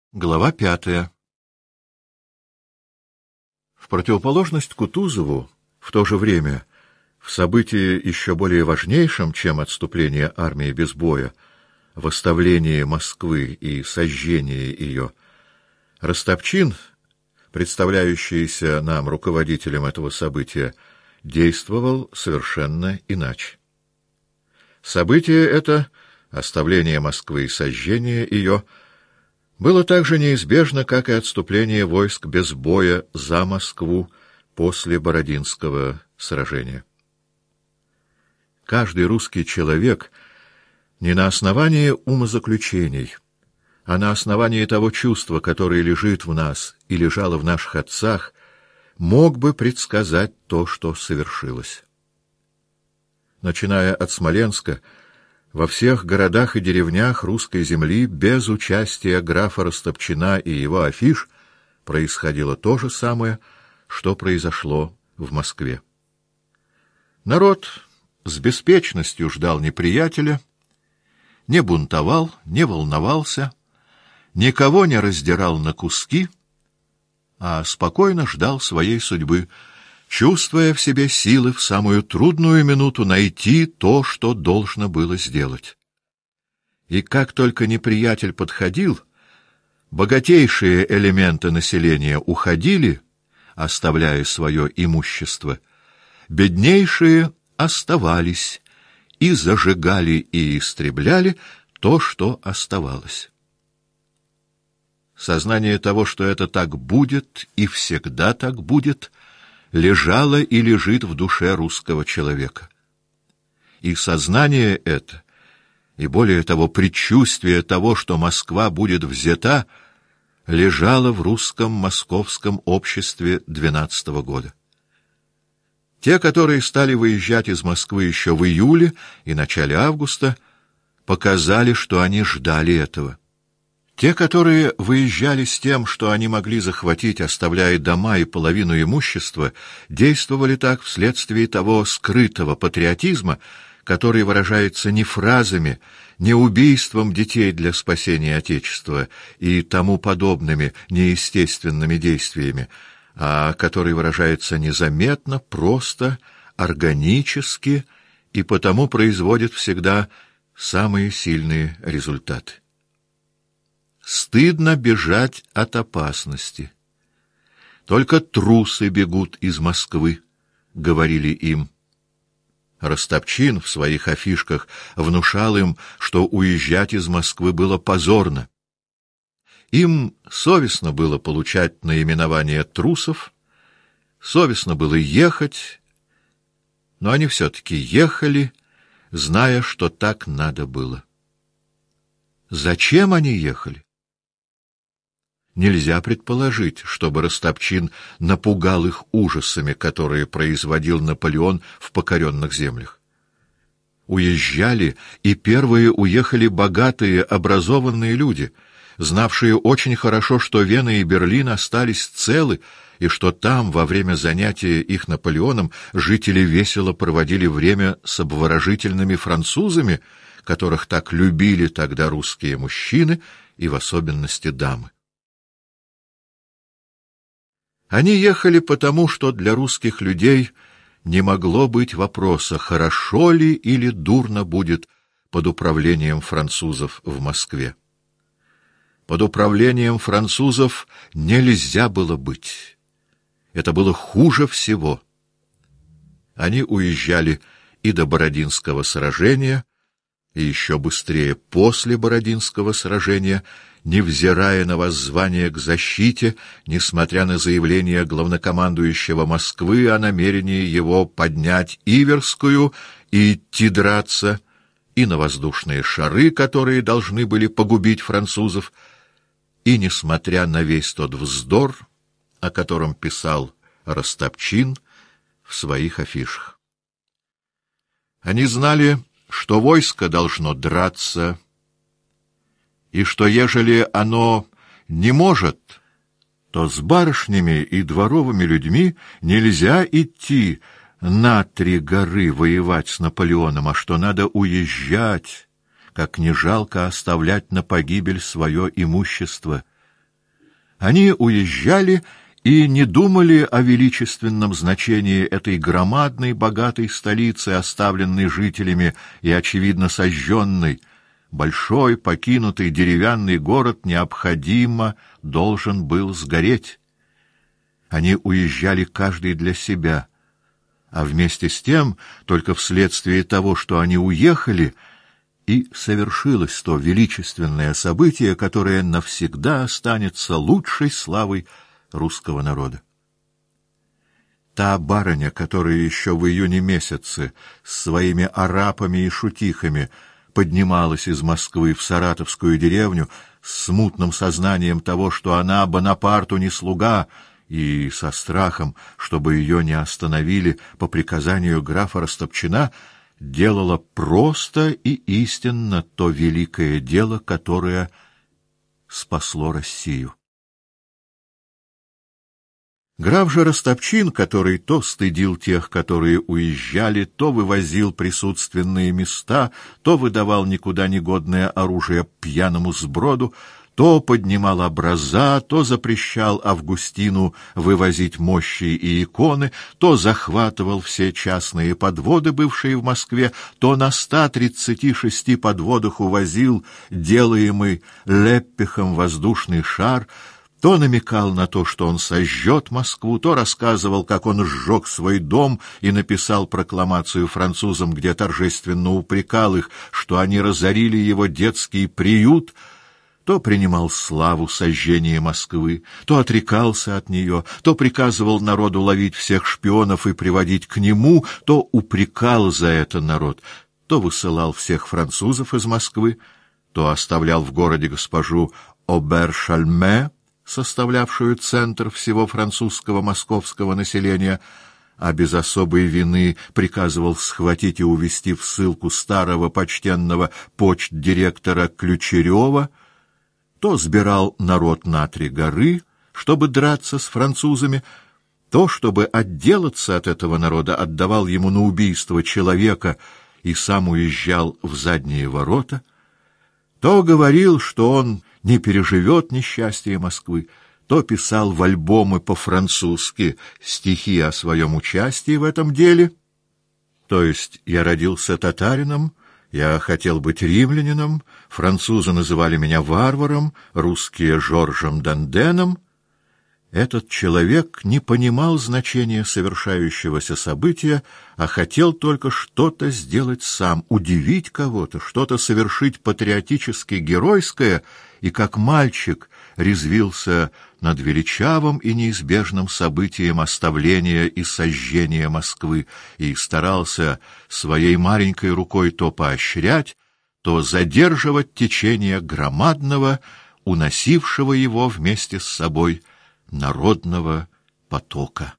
Глава 5. В противоположность Кутузову, в то же время, в событии еще более важнейшем, чем отступление армии без боя, восставление Москвы и сожжение ее, Ростопчин, представляющийся нам руководителем этого события, действовал совершенно иначе. Событие это, оставление Москвы и сожжение ее, было так же неизбежно, как и отступление войск без боя за Москву после Бородинского сражения. Каждый русский человек не на основании умозаключений, а на основании того чувства, которое лежит в нас и лежало в наших отцах, мог бы предсказать то, что совершилось. Начиная от Смоленска, во всех городах и деревнях русской земли без участия графа Ростопчина и его афиш происходило то же самое, что произошло в Москве. Народ с беспечностью ждал неприятеля, не бунтовал, не волновался, никого не раздирал на куски, а спокойно ждал своей судьбы, чувствуя в себе силы в самую трудную минуту найти то, что должно было сделать. И как только неприятель подходил, богатейшие элементы населения уходили, оставляя свое имущество, беднейшие оставались и зажигали и истребляли то, что оставалось. Сознание того, что это так будет и всегда так будет, лежало и лежит в душе русского человека. И сознание это, и более того, предчувствие того, что Москва будет взята, лежало в русском московском обществе 12-го года. Те, которые стали выезжать из Москвы еще в июле и начале августа, показали, что они ждали этого. Те, которые выезжали с тем, что они могли захватить, оставляя дома и половину имущества, действовали так вследствие того скрытого патриотизма, который выражается не фразами, не убийством детей для спасения Отечества и тому подобными неестественными действиями, а который выражается незаметно, просто, органически и потому производит всегда самые сильные результаты. Стыдно бежать от опасности. Только трусы бегут из Москвы, говорили им. Ростопчин в своих афишках внушал им, что уезжать из Москвы было позорно. Им совестно было получать наименование трусов, совестно было ехать, но они все-таки ехали, зная, что так надо было. Зачем они ехали? Нельзя предположить, чтобы Ростопчин напугал их ужасами, которые производил Наполеон в покоренных землях. Уезжали, и первые уехали богатые, образованные люди, знавшие очень хорошо, что Вена и Берлин остались целы, и что там, во время занятия их Наполеоном, жители весело проводили время с обворожительными французами, которых так любили тогда русские мужчины и в особенности дамы. Они ехали потому, что для русских людей не могло быть вопроса, хорошо ли или дурно будет под управлением французов в Москве. Под управлением французов нельзя было быть. Это было хуже всего. Они уезжали и до Бородинского сражения, и еще быстрее после Бородинского сражения, невзирая на воззвание к защите, несмотря на заявление главнокомандующего Москвы о намерении его поднять Иверскую и идти драться, и на воздушные шары, которые должны были погубить французов, и несмотря на весь тот вздор, о котором писал Ростопчин в своих афишах. Они знали, что войско должно драться, и что, ежели оно не может, то с барышнями и дворовыми людьми нельзя идти на 3 горы воевать с Наполеоном, а что надо уезжать, как не жалко оставлять на погибель свое имущество. Они уезжали и не думали о величественном значении этой громадной, богатой столицы, оставленной жителями и, очевидно, сожженной. Большой, покинутый деревянный город необходимо должен был сгореть. Они уезжали каждый для себя, а вместе с тем, только вследствие того, что они уехали, и совершилось то величественное событие, которое навсегда останется лучшей славой русского народа. Та барыня, которая еще в июне месяце с своими арапами и шутихами поднималась из Москвы в саратовскую деревню с смутным сознанием того, что она Бонапарту не слуга, и со страхом, чтобы ее не остановили по приказанию графа Растопчина, делала просто и истинно то великое дело, которое спасло Россию. Граф же Растопчин, который то стыдил тех, которые уезжали, то вывозил присутственные места, то выдавал никуда негодное оружие пьяному сброду, то поднимал образа, то запрещал Августину вывозить мощи и иконы, то захватывал все частные подводы, бывшие в Москве, то на 136 подводах увозил делаемый Леппихом воздушный шар, то намекал на то, что он сожжет Москву, то рассказывал, как он сжег свой дом и написал прокламацию французам, где торжественно упрекал их, что они разорили его детский приют, то принимал славу сожжения Москвы, то отрекался от нее, то приказывал народу ловить всех шпионов и приводить к нему, то упрекал за это народ, то высылал всех французов из Москвы, то оставлял в городе госпожу Обер-Шальме, составлявшую центр всего французского московского населения, а без особой вины приказывал схватить и увезти в ссылку старого почтенного почт-директора Ключерева, то сбирал народ на 3 горы, чтобы драться с французами, то, чтобы отделаться от этого народа, отдавал ему на убийство человека и сам уезжал в задние ворота, то говорил, что он не переживет несчастье Москвы, то писал в альбомы по-французски стихи о своем участии в этом деле, то есть «Я родился татарином», «Я хотел быть римлянином», французы называли меня варваром, русские — Жоржем Данденом. Этот человек не понимал значения совершающегося события, а хотел только что-то сделать сам, удивить кого-то, что-то совершить патриотически геройское, и как мальчик резвился над величавым и неизбежным событием оставления и сожжения Москвы и старался своей маленькой рукой то поощрять, то задерживать течение громадного, уносившего его вместе с собой народного потока.